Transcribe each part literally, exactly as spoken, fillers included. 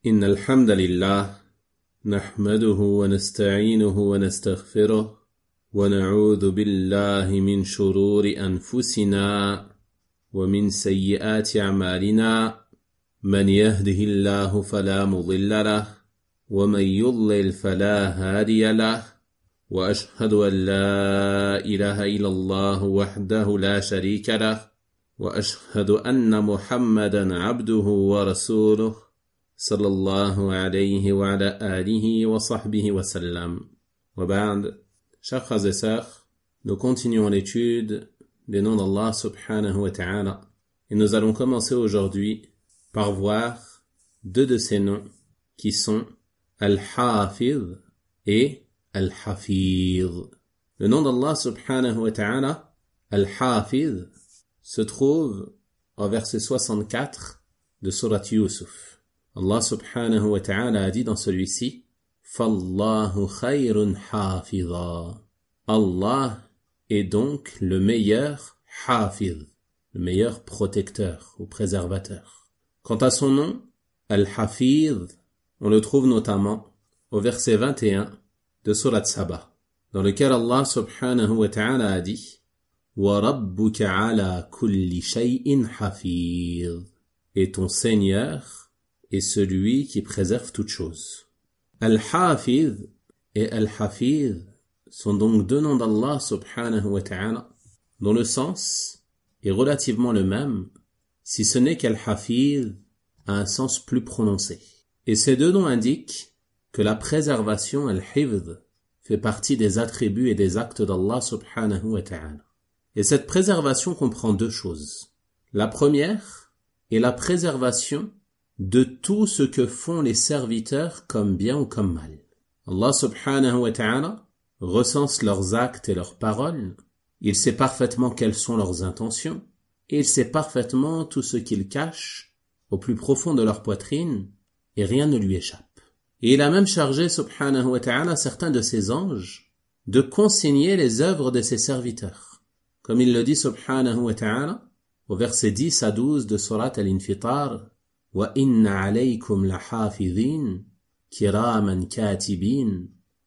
إن الحمد لله نحمده ونستعينه ونستغفره ونعوذ بالله من شرور أنفسنا ومن سيئات أعمالنا من يهده الله فلا مضل له ومن يضلل فلا هادي له وأشهد أن لا إله إلا الله وحده لا شريك له وأشهد أن محمدا عبده ورسوله صلى الله عليه وعلى آله وصحبه وسلم. وبعد, chers frères et sœurs, nous continuons l'étude des noms d'Allah subhanahu wa ta'ala et nous allons commencer aujourd'hui par voir deux de ces noms qui sont Al-Hafiz et Al-Hafiz. Le nom d'Allah subhanahu wa ta'ala, Al-Hafiz, se trouve au verset soixante-quatre de Surat Yusuf. Allah subhanahu wa ta'ala a dit dans celui-ci, Fallahu khayrun hafiza. Allah est donc le meilleur hafiz, le meilleur protecteur ou préservateur. Quant à son nom, Al-Hafiz, on le trouve notamment au verset vingt et un de Surat Saba, dans lequel Allah subhanahu wa ta'ala a dit, Wa rabbuka ala kulli shay'in hafiz. Et ton Seigneur est celui qui préserve toutes choses. Al-Hafiz et Al-Hafiz sont donc deux noms d'Allah subhanahu wa ta'ala, dont le sens est relativement le même, si ce n'est qu'Al-Hafiz a un sens plus prononcé. Et ces deux noms indiquent que la préservation, Al-Hifz, fait partie des attributs et des actes d'Allah subhanahu wa ta'ala. Et cette préservation comprend deux choses. La première est la préservation de tout ce que font les serviteurs comme bien ou comme mal. Allah subhanahu wa ta'ala recense leurs actes et leurs paroles. Il sait parfaitement quelles sont leurs intentions et il sait parfaitement tout ce qu'ils cachent au plus profond de leur poitrine et rien ne lui échappe. Et il a même chargé subhanahu wa ta'ala certains de ses anges de consigner les œuvres de ses serviteurs. Comme il le dit subhanahu wa ta'ala au verset dix à douze de Surat Al-Infitar, Wa inna alaykum lahafidhin kiraman katibin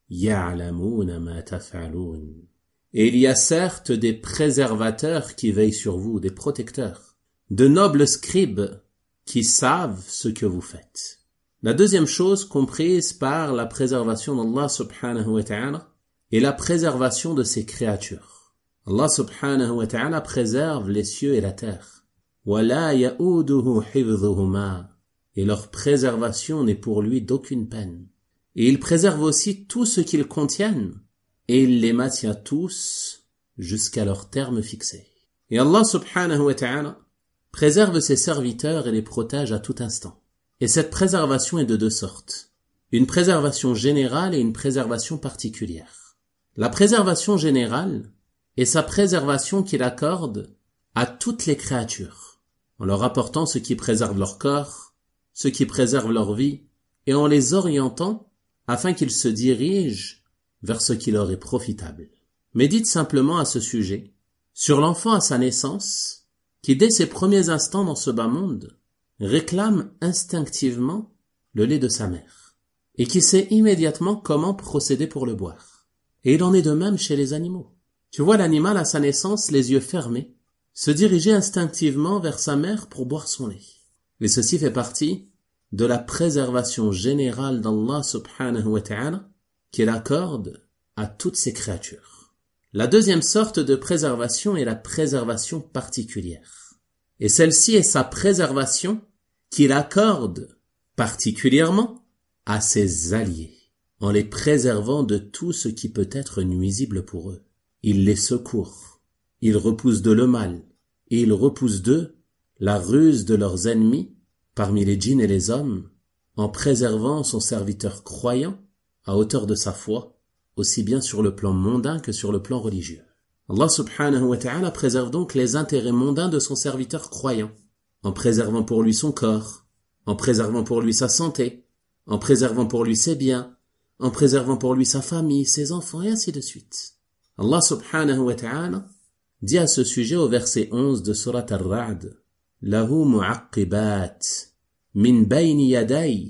ya'lamuna ma taf'alun. Et il y a certes des préservateurs qui veillent sur vous, des protecteurs, de nobles scribes qui savent ce que vous faites. La deuxième chose comprise par la préservation d'Allah subhanahu wa ta'ala est la préservation de ses créatures. Allah subhanahu wa ta'ala préserve les cieux et la terre. وَلَا يَؤُودُهُ حِفْظُهُمَا. Et leur préservation n'est pour lui d'aucune peine. Et il préserve aussi tout ce qu'ils contiennent, et il les maintient tous jusqu'à leur terme fixé. Et Allah subhanahu wa ta'ala préserve ses serviteurs et les protège à tout instant. Et cette préservation est de deux sortes. Une préservation générale et une préservation particulière. La préservation générale est sa préservation qu'il accorde à toutes les créatures, en leur apportant ce qui préserve leur corps, ce qui préserve leur vie, et en les orientant afin qu'ils se dirigent vers ce qui leur est profitable. Médite simplement à ce sujet sur l'enfant à sa naissance, qui dès ses premiers instants dans ce bas monde, réclame instinctivement le lait de sa mère, et qui sait immédiatement comment procéder pour le boire. Et il en est de même chez les animaux. Tu vois l'animal à sa naissance, les yeux fermés, se diriger instinctivement vers sa mère pour boire son lait. Et ceci fait partie de la préservation générale d'Allah subhanahu wa ta'ala qu'il accorde à toutes ses créatures. La deuxième sorte de préservation est la préservation particulière. Et celle-ci est sa préservation qu'il accorde particulièrement à ses alliés, en les préservant de tout ce qui peut être nuisible pour eux. Il les secourt. Il repousse d'eux le mal, et il repousse d'eux la ruse de leurs ennemis parmi les djinns et les hommes, en préservant son serviteur croyant à hauteur de sa foi, aussi bien sur le plan mondain que sur le plan religieux. Allah subhanahu wa ta'ala préserve donc les intérêts mondains de son serviteur croyant, en préservant pour lui son corps, en préservant pour lui sa santé, en préservant pour lui ses biens, en préservant pour lui sa famille, ses enfants, et ainsi de suite. Allah subhanahu wa ta'ala dit à ce sujet au verset onze de Surat Ar-Ra'd, Lahu mu'aqqibat min bayni yaday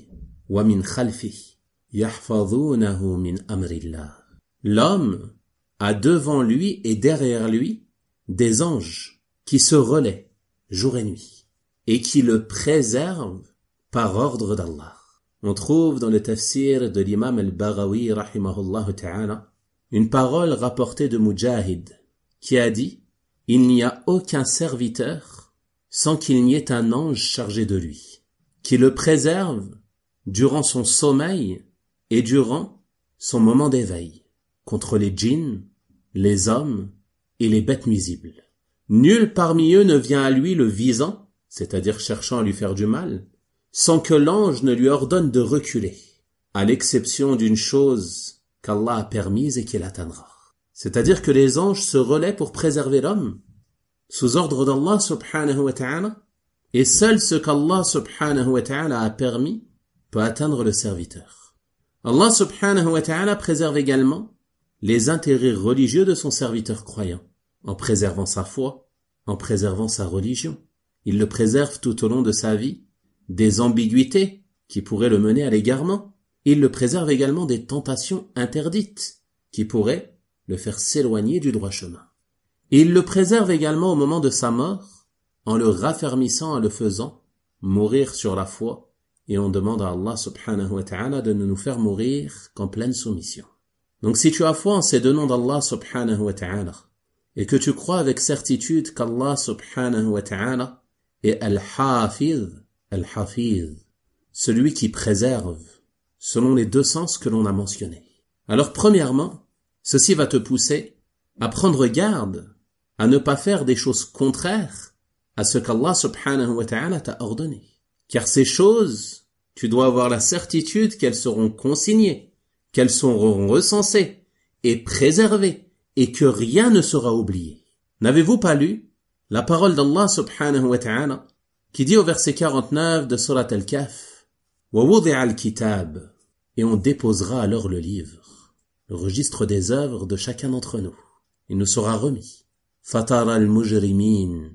وَمِنْ خَلْفِهِ يَحْفَظُونَهُ مِنْ أَمْرِ اللَّهِ. L'homme a devant lui et derrière lui des anges qui se relaient jour et nuit et qui le préservent par ordre d'Allah. On trouve dans le tafsir de l'imam al-Baghawi rahimahullah ta'ala une parole rapportée de Mujahid qui a dit « Il n'y a aucun serviteur sans qu'il n'y ait un ange chargé de lui, qui le préserve durant son sommeil et durant son moment d'éveil, contre les djinns, les hommes et les bêtes nuisibles. Nul parmi eux ne vient à lui le visant, c'est-à-dire cherchant à lui faire du mal, sans que l'ange ne lui ordonne de reculer, à l'exception d'une chose qu'Allah a permise et qu'il atteindra. » C'est-à-dire que les anges se relaient pour préserver l'homme, sous ordre d'Allah subhanahu wa ta'ala, et seul ce qu'Allah subhanahu wa ta'ala a permis peut atteindre le serviteur. Allah subhanahu wa ta'ala préserve également les intérêts religieux de son serviteur croyant, en préservant sa foi, en préservant sa religion. Il le préserve tout au long de sa vie des ambiguïtés qui pourraient le mener à l'égarement. Il le préserve également des tentations interdites qui pourraient le faire s'éloigner du droit chemin. Et il le préserve également au moment de sa mort, en le raffermissant, en le faisant mourir sur la foi, et on demande à Allah subhanahu wa ta'ala de ne nous faire mourir qu'en pleine soumission. Donc si tu as foi en ces deux noms d'Allah subhanahu wa ta'ala, et que tu crois avec certitude qu'Allah subhanahu wa ta'ala est Al-Hafiz, Al-Hafiz, celui qui préserve, selon les deux sens que l'on a mentionnés. Alors premièrement, ceci va te pousser à prendre garde, à ne pas faire des choses contraires à ce qu'Allah subhanahu wa ta'ala t'a ordonné. Car ces choses, tu dois avoir la certitude qu'elles seront consignées, qu'elles seront recensées et préservées, et que rien ne sera oublié. N'avez-vous pas lu la parole d'Allah subhanahu wa ta'ala qui dit au verset quarante-neuf de Surat Al-Kahf « Wa wudi'a al-kitab » et on déposera alors le livre, le registre des œuvres de chacun d'entre nous. Il nous sera remis. « Fatara al-mujrimin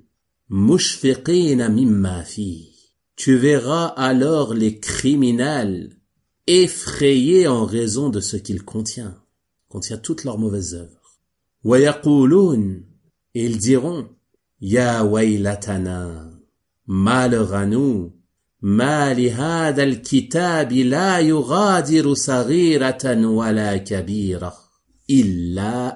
mushfiqina mimma fi » Tu verras alors les criminels effrayés en raison de ce qu'il contient, contient toutes leurs mauvaises œuvres. « Wa yaqulun » et ils diront « Ya waylatana » malheur à nous, ma li hadha al-kitabi la yughadiru saghiratan wala kabira illa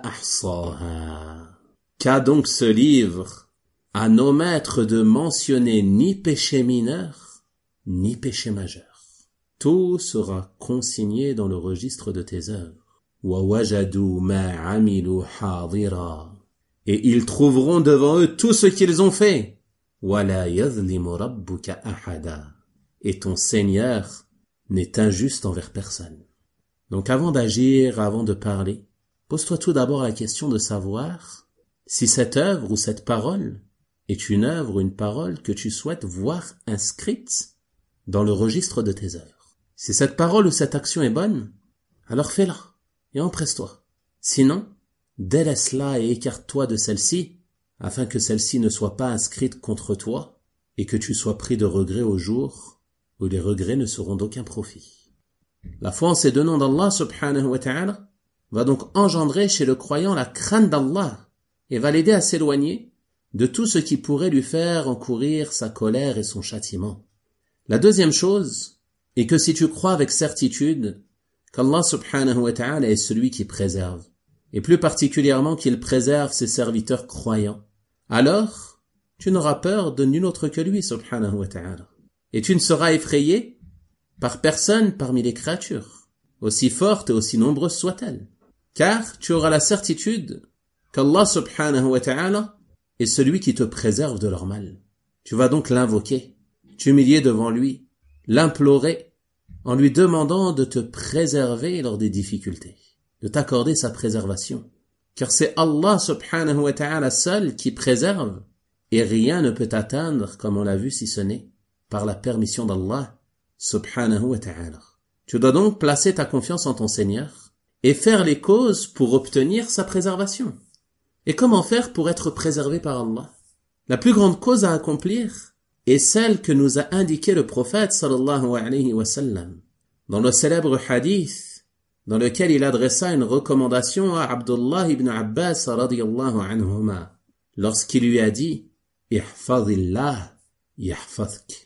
ahsaha. Qu'a donc ce livre à n'omettre de mentionner ni péché mineur, ni péché majeur. Tout sera consigné dans le registre de tes œuvres. Wa wajadu ma amilu hadira. Et ils trouveront devant eux tout ce qu'ils ont fait. Wala yazlimu rabbuka ahada. Et ton Seigneur n'est injuste envers personne. Donc avant d'agir, avant de parler, pose-toi tout d'abord la question de savoir si cette œuvre ou cette parole est une œuvre ou une parole que tu souhaites voir inscrite dans le registre de tes œuvres. Si cette parole ou cette action est bonne, alors fais-la et empresse-toi. Sinon, délaisse-la et écarte-toi de celle-ci afin que celle-ci ne soit pas inscrite contre toi et que tu sois pris de regrets au jour où les regrets ne seront d'aucun profit. La foi en ces deux noms d'Allah subhanahu wa ta'ala va donc engendrer chez le croyant la crainte d'Allah et va l'aider à s'éloigner de tout ce qui pourrait lui faire encourir sa colère et son châtiment. La deuxième chose est que si tu crois avec certitude qu'Allah subhanahu wa ta'ala est celui qui préserve, et plus particulièrement qu'il préserve ses serviteurs croyants, alors tu n'auras peur de nul autre que lui subhanahu wa ta'ala. Et tu ne seras effrayé par personne parmi les créatures, aussi fortes et aussi nombreuses soient-elles. Car tu auras la certitude qu'Allah subhanahu wa ta'ala est celui qui te préserve de leur mal. Tu vas donc l'invoquer, t'humilier devant lui, l'implorer, en lui demandant de te préserver lors des difficultés, de t'accorder sa préservation. Car c'est Allah subhanahu wa ta'ala seul qui préserve, et rien ne peut t'atteindre, comme on l'a vu, si ce n'est par la permission d'Allah subhanahu wa ta'ala. Tu dois donc placer ta confiance en ton Seigneur et faire les causes pour obtenir sa préservation. Et comment faire pour être préservé par Allah? La plus grande cause à accomplir est celle que nous a indiqué le prophète sallallahu alayhi wa sallam. dans le célèbre hadith dans lequel il adressa une recommandation à Abdullah ibn Abbas radiyallahu anhuma lorsqu'il lui a dit « Ihfazillah yahfazk »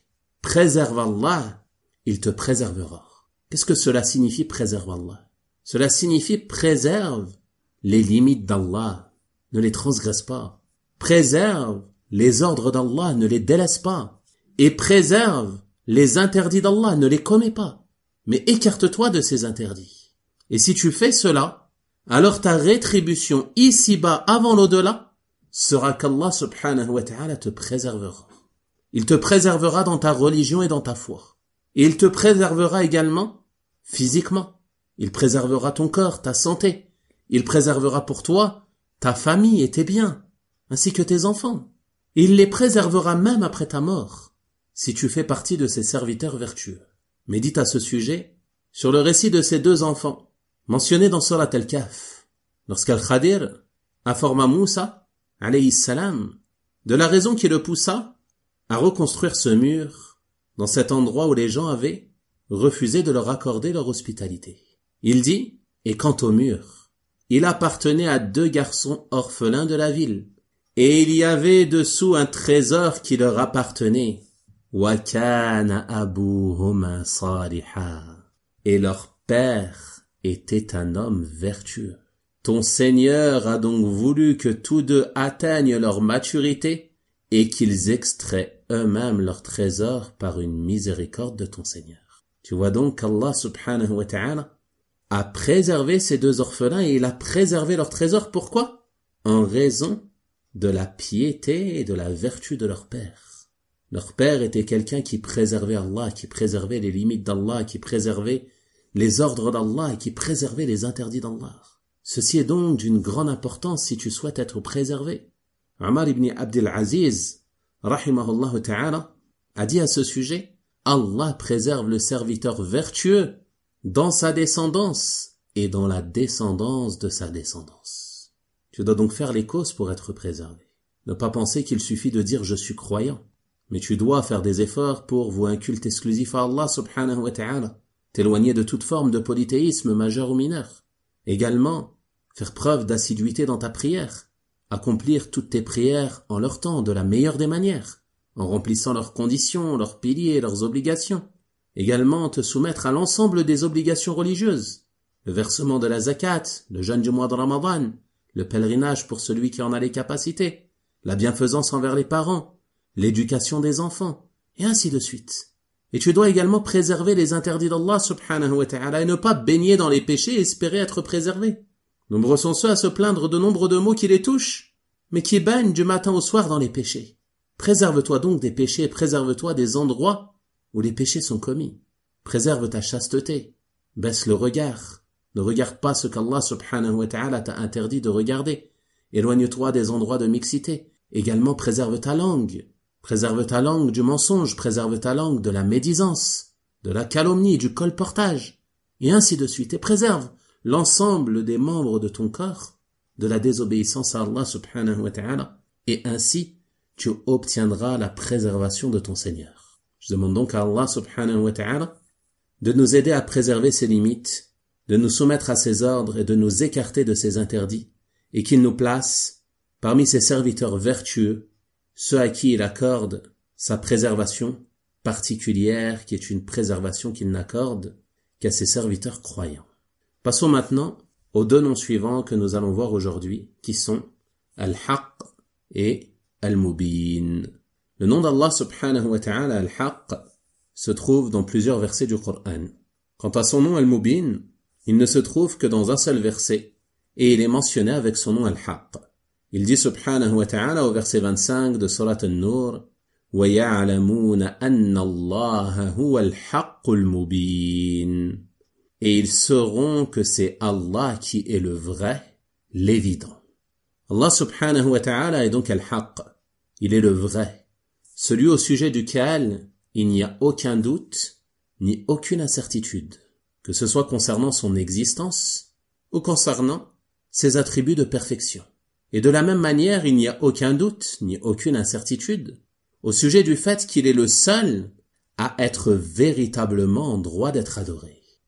préserve Allah, il te préservera. Qu'est-ce que cela signifie préserve Allah? Cela signifie préserve les limites d'Allah, ne les transgresse pas. Préserve les ordres d'Allah, ne les délaisse pas. Et préserve les interdits d'Allah, ne les commets pas. Mais écarte-toi de ces interdits. Et si tu fais cela, alors ta rétribution ici-bas avant l'au-delà sera qu'Allah subhanahu wa ta'ala te préservera. Il te préservera dans ta religion et dans ta foi. Et il te préservera également physiquement. Il préservera ton corps, ta santé. Il préservera pour toi ta famille et tes biens, ainsi que tes enfants. Et il les préservera même après ta mort, si tu fais partie de ses serviteurs vertueux. Médite à ce sujet sur le récit de ces deux enfants, mentionnés dans Surat Al-Kahf, lorsqu'Al-Khadir informa Moussa, alayhi salam, de la raison qui le poussa à reconstruire ce mur dans cet endroit où les gens avaient refusé de leur accorder leur hospitalité. Il dit, et quant au mur, il appartenait à deux garçons orphelins de la ville, et il y avait dessous un trésor qui leur appartenait. Wa kana abuhuma saliha. Et leur père était un homme vertueux. Ton Seigneur a donc voulu que tous deux atteignent leur maturité et qu'ils extraient eux-mêmes leur trésor par une miséricorde de ton Seigneur. Tu vois donc qu'Allah subhanahu wa ta'ala a préservé ces deux orphelins et il a préservé leur trésor. Pourquoi? En raison de la piété et de la vertu de leur père. Leur père était quelqu'un qui préservait Allah, qui préservait les limites d'Allah, qui préservait les ordres d'Allah et qui préservait les interdits d'Allah. Ceci est donc d'une grande importance si tu souhaites être préservé. Omar ibn Abdel Aziz, rahimahullah ta'ala, a dit à ce sujet, Allah préserve le serviteur vertueux dans sa descendance et dans la descendance de sa descendance. Tu dois donc faire les causes pour être préservé. Ne pas penser qu'il suffit de dire je suis croyant, mais tu dois faire des efforts pour vouer un culte exclusif à Allah subhanahu wa ta'ala, t'éloigner de toute forme de polythéisme majeur ou mineur. Également, faire preuve d'assiduité dans ta prière, accomplir toutes tes prières en leur temps de la meilleure des manières, en remplissant leurs conditions, leurs piliers, leurs obligations. Également, te soumettre à l'ensemble des obligations religieuses, le versement de la zakat, le jeûne du mois de Ramadan, le pèlerinage pour celui qui en a les capacités, la bienfaisance envers les parents, l'éducation des enfants, et ainsi de suite. Et tu dois également préserver les interdits d'Allah subhanahu wa ta'ala et ne pas baigner dans les péchés et espérer être préservé. Nombreux sont ceux à se plaindre de nombre de maux qui les touchent, mais qui baignent du matin au soir dans les péchés. Préserve-toi donc des péchés et préserve-toi des endroits où les péchés sont commis. Préserve ta chasteté. Baisse le regard. Ne regarde pas ce qu'Allah subhanahu wa ta'ala t'a interdit de regarder. Éloigne-toi des endroits de mixité. Également préserve ta langue. Préserve ta langue du mensonge. Préserve ta langue de la médisance, de la calomnie, du colportage. Et ainsi de suite. Et préserve l'ensemble des membres de ton corps de la désobéissance à Allah subhanahu wa ta'ala. Et ainsi, tu obtiendras la préservation de ton Seigneur. Je demande donc à Allah subhanahu wa ta'ala de nous aider à préserver ses limites, de nous soumettre à ses ordres et de nous écarter de ses interdits, et qu'il nous place parmi ses serviteurs vertueux, ceux à qui il accorde sa préservation particulière, qui est une préservation qu'il n'accorde qu'à ses serviteurs croyants. Passons maintenant aux deux noms suivants que nous allons voir aujourd'hui, qui sont Al-Haqq et Al-Mubin. Le nom d'Allah subhanahu wa ta'ala, Al-Haqq, se trouve dans plusieurs versets du Coran. Quant à son nom Al-Mubin, il ne se trouve que dans un seul verset, et il est mentionné avec son nom Al-Haqq. Il dit subhanahu wa ta'ala au verset vingt-cinq de Surat An-Nur, وَيَعْلَمُونَ أَنَّ اللَّهَ هُوَ الْحَقُّ الْمُبِينَ. Et ils sauront que c'est Allah qui est le vrai, l'évident. Allah subhanahu wa ta'ala est donc Al-Haqq. Il est le vrai, celui au sujet duquel il n'y a aucun doute ni aucune incertitude, que ce soit concernant son existence ou concernant ses attributs de perfection. Et de la même manière, il n'y a aucun doute ni aucune incertitude au sujet du fait qu'il est le seul à être véritablement en droit d'être adoré.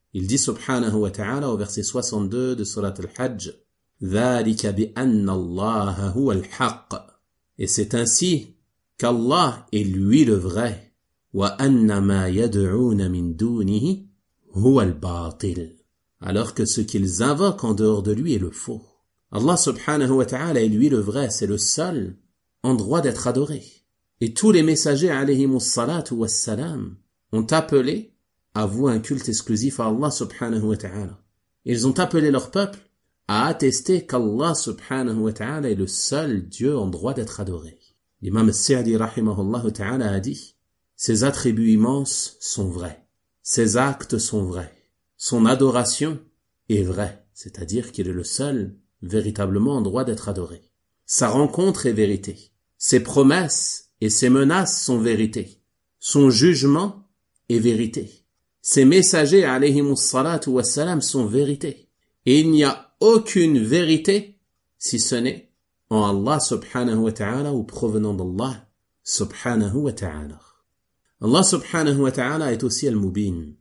Il dit subhanahu wa ta'ala au verset soixante-deux de Surat al-Hajj, ذَلِكَ بِأَنَّ اللَّهَ هُوَ الْحَقِّ. Et c'est ainsi qu'Allah est lui le vrai. وَأَنَّ مَا يَدْعُونَ مِن دُونِهِ هُوَ الْبَاطِلِ. Alors que ce qu'ils invoquent en dehors de lui est le faux. Allah subhanahu wa ta'ala est lui le vrai, c'est le seul en droit d'être adoré. Et tous les messagers alayhimus salatu wassalam ont appelé à vouer un culte exclusif à Allah subhanahu wa ta'ala. Ils ont appelé leur peuple à attester qu'Allah subhanahu wa ta'ala est le seul Dieu en droit d'être adoré. L'imam al-Sa'di rahimahullah ta'ala a dit, ses attributs immenses sont vrais, ses actes sont vrais, son adoration est vraie, c'est-à-dire qu'il est le seul véritablement en droit d'être adoré. Sa rencontre est vérité, ses promesses et ses menaces sont vérité, son jugement est vérité, ses messagers alayhimus salatu wassalam sont vérité, et il n'y a aucune vérité si ce n'est en Allah subhanahu wa ta'ala ou provenant d'Allah subhanahu wa ta'ala. Allah subhanahu wa ta'ala est aussi al-Mubin,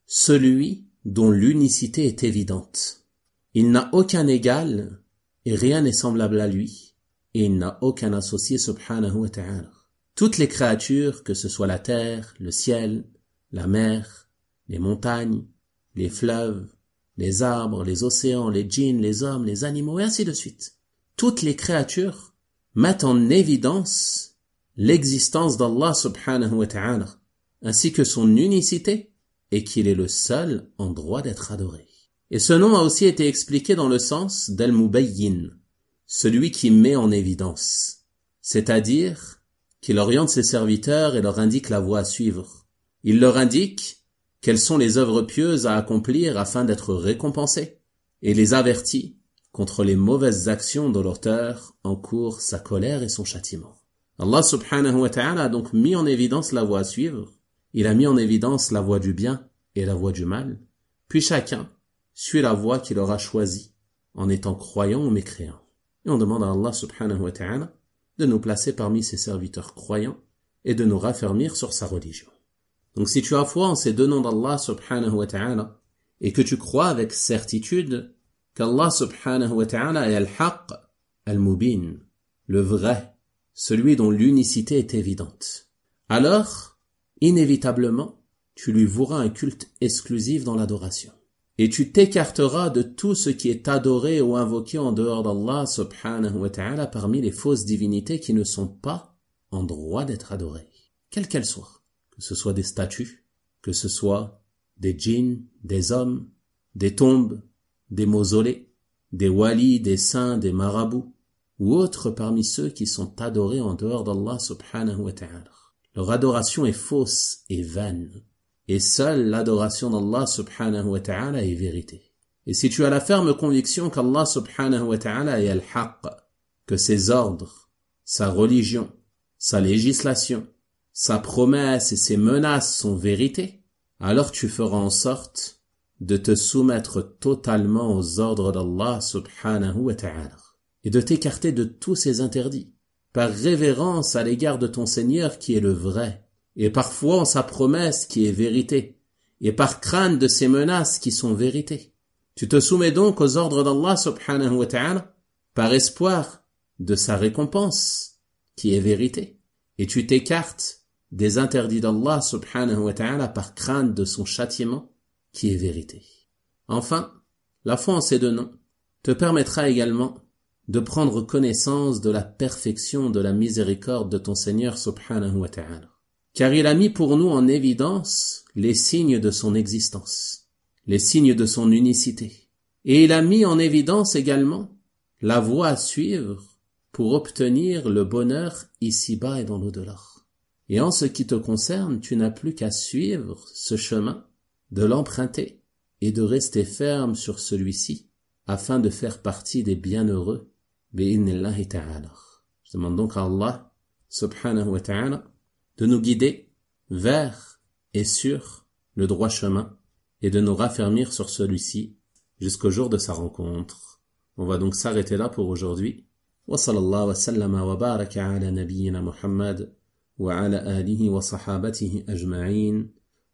celui dont l'unicité est évidente. Il n'a aucun égal et rien n'est semblable à lui, et il n'a aucun associé subhanahu wa ta'ala. Toutes les créatures, que ce soit la terre, le ciel, la mer, les montagnes, les fleuves, les arbres, les océans, les djinns, les hommes, les animaux, et ainsi de suite. Toutes les créatures mettent en évidence l'existence d'Allah subhanahu wa ta'ala, ainsi que son unicité, et qu'il est le seul en droit d'être adoré. Et ce nom a aussi été expliqué dans le sens d'Al-Mubayyin, celui qui met en évidence, c'est-à-dire qu'il oriente ses serviteurs et leur indique la voie à suivre. Il leur indique quelles sont les œuvres pieuses à accomplir afin d'être récompensés, et les avertit contre les mauvaises actions dont l'auteur encourt sa colère et son châtiment. Allah subhanahu wa ta'ala a donc mis en évidence la voie à suivre, il a mis en évidence la voie du bien et la voie du mal, puis chacun suit la voie qu'il aura choisie, en étant croyant ou mécréant. Et on demande à Allah subhanahu wa ta'ala de nous placer parmi ses serviteurs croyants et de nous raffermir sur sa religion. Donc si tu as foi en ces deux noms d'Allah subhanahu wa ta'ala, et que tu crois avec certitude qu'Allah subhanahu wa ta'ala est al-haq, al-mubin, le vrai, celui dont l'unicité est évidente, alors, inévitablement, tu lui voueras un culte exclusif dans l'adoration. Et tu t'écarteras de tout ce qui est adoré ou invoqué en dehors d'Allah subhanahu wa ta'ala parmi les fausses divinités qui ne sont pas en droit d'être adorées, quelles qu'elles soient. Que ce soit des statues, que ce soit des djinns, des hommes, des tombes, des mausolées, des walis, des saints, des marabouts, ou autres parmi ceux qui sont adorés en dehors d'Allah subhanahu wa ta'ala. Leur adoration est fausse et vaine, et seule l'adoration d'Allah subhanahu wa ta'ala est vérité. Et si tu as la ferme conviction qu'Allah subhanahu wa ta'ala est al-haq, que ses ordres, sa religion, sa législation, sa promesse et ses menaces sont vérité, alors tu feras en sorte de te soumettre totalement aux ordres d'Allah subhanahu wa ta'ala et de t'écarter de tous ses interdits, par révérence à l'égard de ton Seigneur qui est le vrai, et par foi en sa promesse qui est vérité, et par crainte de ses menaces qui sont vérité. Tu te soumets donc aux ordres d'Allah subhanahu wa ta'ala par espoir de sa récompense qui est vérité, et tu t'écartes des interdits d'Allah subhanahu wa ta'ala par crainte de son châtiment qui est vérité. Enfin, la foi en ces deux noms te permettra également de prendre connaissance de la perfection de la miséricorde de ton Seigneur subhanahu wa ta'ala. Car il a mis pour nous en évidence les signes de son existence, les signes de son unicité. Et il a mis en évidence également la voie à suivre pour obtenir le bonheur ici-bas et dans l'au-delà. Et en ce qui te concerne, tu n'as plus qu'à suivre ce chemin, de l'emprunter et de rester ferme sur celui-ci, afin de faire partie des bienheureux, bi'idhnillahi ta'ala. Je demande donc à Allah, subhanahu wa ta'ala, de nous guider vers et sur le droit chemin, et de nous raffermir sur celui-ci, jusqu'au jour de sa rencontre. On va donc s'arrêter là pour aujourd'hui. Wa sallallahu wa sallama wa baraka ala nabiyyina Muhammad, wa ala alihi wa sahabatihi ajma'in.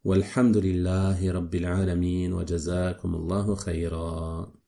والحمد لله رب العالمين وجزاكم الله خيرا.